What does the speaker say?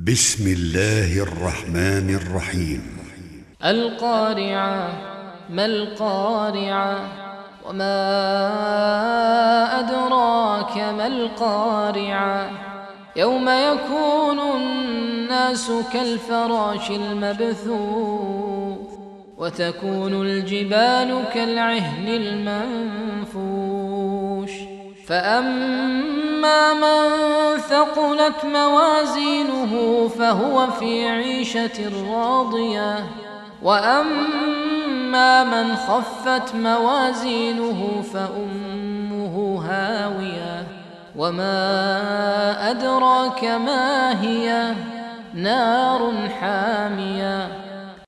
بسم الله الرحمن الرحيم. القارعة. ما القارعة؟ وما أدراك ما القارعة؟ يوم يكون الناس كالفراش المبثوث وتكون الجبال كالعهن المنفوش فأما من ثقلت موازينه فهو في عيشة راضية وأما من خفت موازينه فأمه هاوية وما أدراك ما هي نار حامية